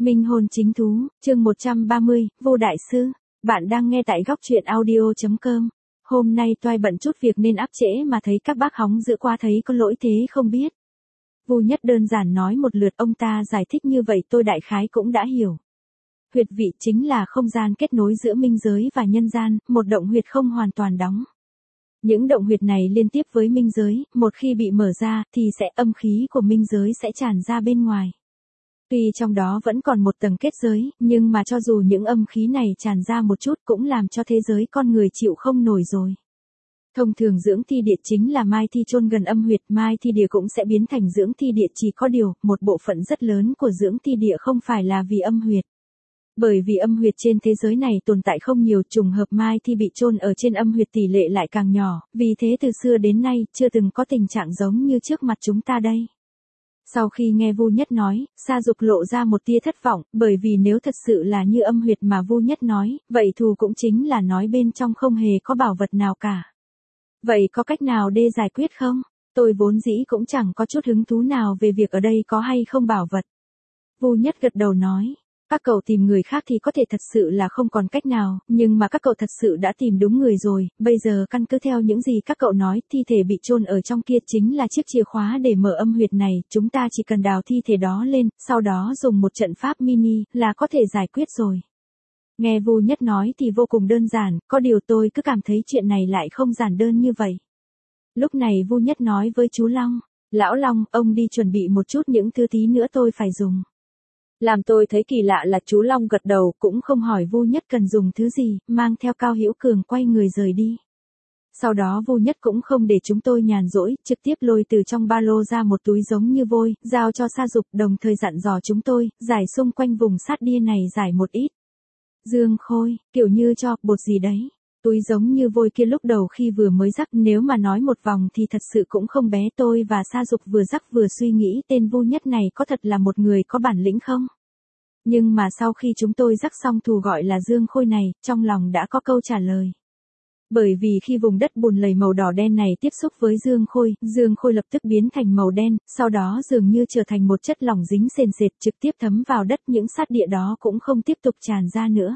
Minh hồn chính thú, chương 130, Vô Đại Sư. Bạn đang nghe tại góc truyện audio.com. Hôm nay toai bận chút việc nên áp trễ mà thấy các bác hóng giữa qua thấy có lỗi thế không biết. Vu Nhất đơn giản nói một lượt, ông ta giải thích như vậy tôi đại khái cũng đã hiểu. Huyệt vị chính là không gian kết nối giữa minh giới và nhân gian, một động huyệt không hoàn toàn đóng. Những động huyệt này liên tiếp với minh giới, một khi bị mở ra thì âm khí của minh giới sẽ tràn ra bên ngoài. Tuy trong đó vẫn còn một tầng kết giới, nhưng mà cho dù những âm khí này tràn ra một chút cũng làm cho thế giới con người chịu không nổi rồi. Thông thường dưỡng thi địa chính là mai thi chôn gần âm huyệt, mai thi địa cũng sẽ biến thành dưỡng thi địa, chỉ có điều, một bộ phận rất lớn của dưỡng thi địa không phải là vì âm huyệt. Bởi vì âm huyệt trên thế giới này tồn tại không nhiều, trùng hợp mai thi bị chôn ở trên âm huyệt tỷ lệ lại càng nhỏ, vì thế từ xưa đến nay chưa từng có tình trạng giống như trước mặt chúng ta đây. Sau khi nghe Vu Nhất nói, Sa Dục lộ ra một tia thất vọng, bởi vì nếu thật sự là như âm huyệt mà Vu Nhất nói, vậy thù cũng chính là nói bên trong không hề có bảo vật nào cả. Vậy có cách nào để giải quyết không? Tôi vốn dĩ cũng chẳng có chút hứng thú nào về việc ở đây có hay không bảo vật. Vu Nhất gật đầu nói. Các cậu tìm người khác thì có thể thật sự là không còn cách nào, nhưng mà các cậu thật sự đã tìm đúng người rồi, bây giờ căn cứ theo những gì các cậu nói, thi thể bị chôn ở trong kia chính là chiếc chìa khóa để mở âm huyệt này, chúng ta chỉ cần đào thi thể đó lên, sau đó dùng một trận pháp mini, là có thể giải quyết rồi. Nghe Vu Nhất nói thì vô cùng đơn giản, có điều tôi cứ cảm thấy chuyện này lại không giản đơn như vậy. Lúc này Vu Nhất nói với chú Long, Lão Long, ông đi chuẩn bị một chút những thứ tí nữa tôi phải dùng. Làm tôi thấy kỳ lạ là chú Long gật đầu cũng không hỏi Vu Nhất cần dùng thứ gì, mang theo Cao Hữu Cường quay người rời đi. Sau đó Vu Nhất cũng không để chúng tôi nhàn rỗi, trực tiếp lôi từ trong ba lô ra một túi giống như vôi, giao cho Sa Dục, đồng thời dặn dò chúng tôi, giải xung quanh vùng sát đia này giải một ít. Dương khôi, kiểu như cho, bột gì đấy. Túi giống như vôi kia lúc đầu khi vừa mới rắc, nếu mà nói một vòng thì thật sự cũng không bé. Tôi và Sa Dục vừa rắc vừa suy nghĩ tên Vu Nhất này có thật là một người có bản lĩnh không? Nhưng mà sau khi chúng tôi rắc xong thù gọi là Dương Khôi này, trong lòng đã có câu trả lời. Bởi vì khi vùng đất bùn lầy màu đỏ đen này tiếp xúc với Dương Khôi lập tức biến thành màu đen, sau đó dường như trở thành một chất lỏng dính sền sệt trực tiếp thấm vào đất, những sát địa đó cũng không tiếp tục tràn ra nữa.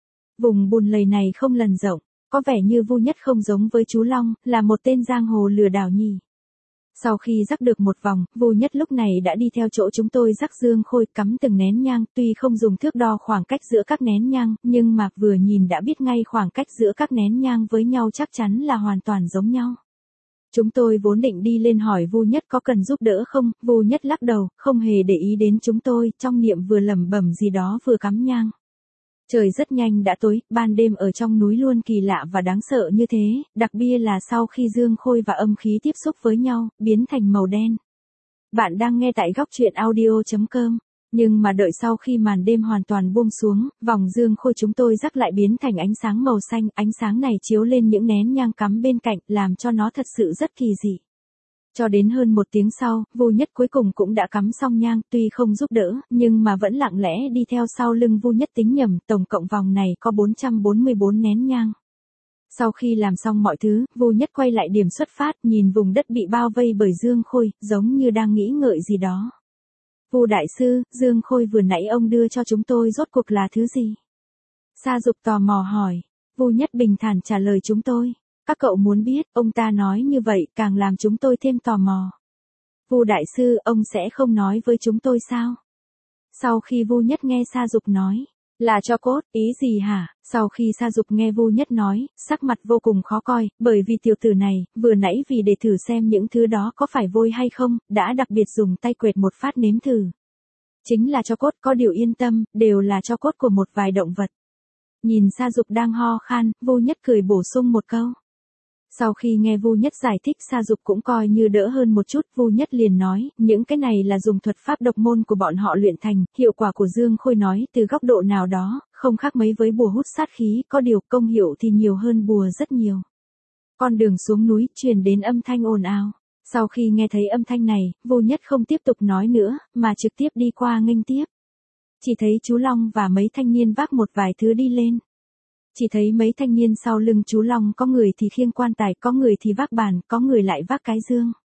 Vùng bùn lầy này không lần rộng, có vẻ như Vu Nhất không giống với chú Long, là một tên giang hồ lừa đảo nhỉ. Sau khi rắc được một vòng, Vu Nhất lúc này đã đi theo chỗ chúng tôi rắc Dương Khôi, cắm từng nén nhang, tuy không dùng thước đo khoảng cách giữa các nén nhang, nhưng mà vừa nhìn đã biết ngay khoảng cách giữa các nén nhang với nhau chắc chắn là hoàn toàn giống nhau. Chúng tôi vốn định đi lên hỏi Vu Nhất có cần giúp đỡ không, Vu Nhất lắc đầu, không hề để ý đến chúng tôi, trong miệng vừa lẩm bẩm gì đó vừa cắm nhang. Trời rất nhanh đã tối, ban đêm ở trong núi luôn kỳ lạ và đáng sợ như thế, đặc biệt là sau khi Dương Khôi và âm khí tiếp xúc với nhau, biến thành màu đen. Bạn đang nghe tại góc truyện audio.com, nhưng mà đợi sau khi màn đêm hoàn toàn buông xuống, vòng Dương Khôi chúng tôi rắc lại biến thành ánh sáng màu xanh, ánh sáng này chiếu lên những nén nhang cắm bên cạnh, làm cho nó thật sự rất kỳ dị. Cho đến hơn một tiếng sau, Vu Nhất cuối cùng cũng đã cắm xong nhang, tuy không giúp đỡ, nhưng mà vẫn lặng lẽ đi theo sau lưng Vu Nhất tính nhầm, tổng cộng vòng này có 444 nén nhang. Sau khi làm xong mọi thứ, Vu Nhất quay lại điểm xuất phát, nhìn vùng đất bị bao vây bởi Dương Khôi, giống như đang nghĩ ngợi gì đó. Vu Đại Sư, Dương Khôi vừa nãy ông đưa cho chúng tôi rốt cuộc là thứ gì? Sa Dục tò mò hỏi. Vu Nhất bình thản trả lời chúng tôi. Các cậu muốn biết, ông ta nói như vậy càng làm chúng tôi thêm tò mò. Vu Đại Sư, ông sẽ không nói với chúng tôi sao? Sau khi Vu Nhất nghe Sa Dục nói, là cho cốt, ý gì hả? Sau khi Sa Dục nghe Vu Nhất nói, sắc mặt vô cùng khó coi, bởi vì tiểu tử này, vừa nãy vì để thử xem những thứ đó có phải vôi hay không, đã đặc biệt dùng tay quệt một phát nếm thử. Chính là cho cốt, có điều yên tâm, đều là cho cốt của một vài động vật. Nhìn Sa Dục đang ho khan, Vu Nhất cười bổ sung một câu. Sau khi nghe Vu Nhất giải thích, Sa Dục cũng coi như đỡ hơn một chút, Vu Nhất liền nói, những cái này là dùng thuật pháp độc môn của bọn họ luyện thành, hiệu quả của Dương Khôi nói từ góc độ nào đó, không khác mấy với bùa hút sát khí, có điều công hiệu thì nhiều hơn bùa rất nhiều. Con đường xuống núi truyền đến âm thanh ồn ào. Sau khi nghe thấy âm thanh này, Vu Nhất không tiếp tục nói nữa, mà trực tiếp đi qua nghênh tiếp. Chỉ thấy chú Long và mấy thanh niên vác một vài thứ đi lên. Chỉ thấy mấy thanh niên sau lưng chú Long có người thì khiêng quan tài, có người thì vác bàn, có người lại vác cái dương.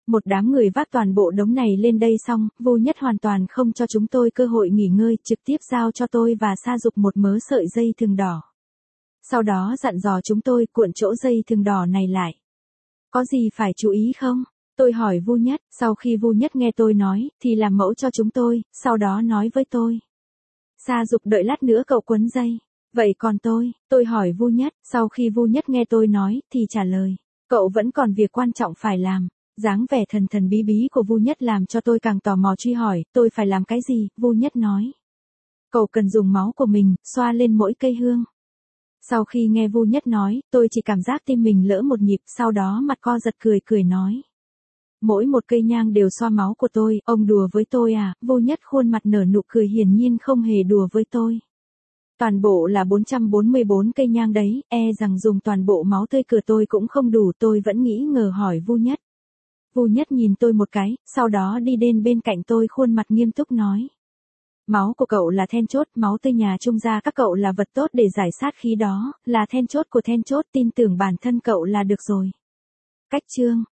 Một đám người vác toàn bộ đống này lên đây xong, Vu Nhất hoàn toàn không cho chúng tôi cơ hội nghỉ ngơi, trực tiếp giao cho tôi và Sa Dục một mớ sợi dây thừng đỏ. Sau đó dặn dò chúng tôi cuộn chỗ dây thừng đỏ này lại. Có gì phải chú ý không? Tôi hỏi Vu Nhất, sau khi Vu Nhất nghe tôi nói, thì làm mẫu cho chúng tôi, sau đó nói với tôi. Sa Dục đợi lát nữa cậu quấn dây. Vậy còn tôi hỏi Vu Nhất, sau khi Vu Nhất nghe tôi nói, thì trả lời. Cậu vẫn còn việc quan trọng phải làm. Dáng vẻ thần thần bí bí của Vu Nhất làm cho tôi càng tò mò truy hỏi, tôi phải làm cái gì? Vu Nhất nói. Cậu cần dùng máu của mình, xoa lên mỗi cây hương. Sau khi nghe Vu Nhất nói, tôi chỉ cảm giác tim mình lỡ một nhịp, sau đó mặt co giật cười nói. Mỗi một cây nhang đều xoa máu của tôi, ông đùa với tôi à? Vu Nhất khuôn mặt nở nụ cười, hiển nhiên không hề đùa với tôi. Toàn bộ là 444 cây nhang đấy, rằng dùng toàn bộ máu tươi của tôi cũng không đủ, tôi vẫn nghĩ ngờ hỏi Vu Nhất. Vu Nhất nhìn tôi một cái, sau đó đi đến bên cạnh tôi, khuôn mặt nghiêm túc nói. Máu của cậu là then chốt, máu tươi nhà trung gia các cậu là vật tốt để giải sát khí đó, là then chốt của then chốt, tin tưởng bản thân cậu là được rồi. Cách chương